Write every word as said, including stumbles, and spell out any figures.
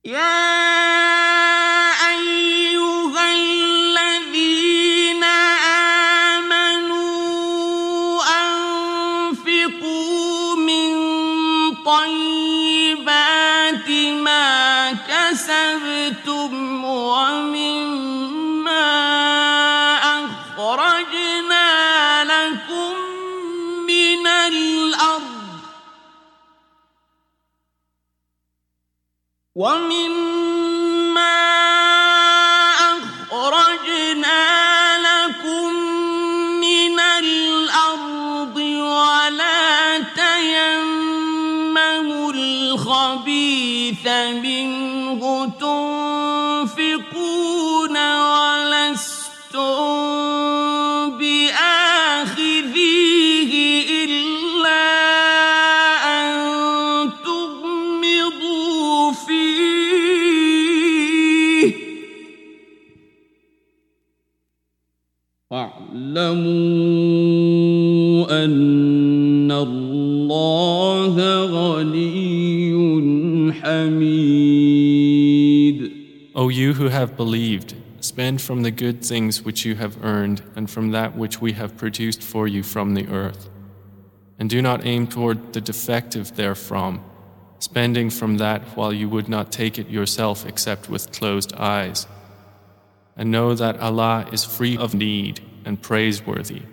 يا أيها الذين آمنوا أنفقوا من طيبات ما كسبتم ومما أخرجنا لكم من الأرض ومما أخرجنا لكم من الأرض ولا تيمموا الخبيث منه تنفقون ولستم بآخذيه إلا أن تغمضوا فيه واعلموا أن الله غني حميد. O you who have believed, spend from the good things which you have earned and from that which we have produced for you from the earth. And do not aim toward the defective therefrom, spending from that while you would not take it yourself except with closed eyes. And know that Allah is free of need and praiseworthy.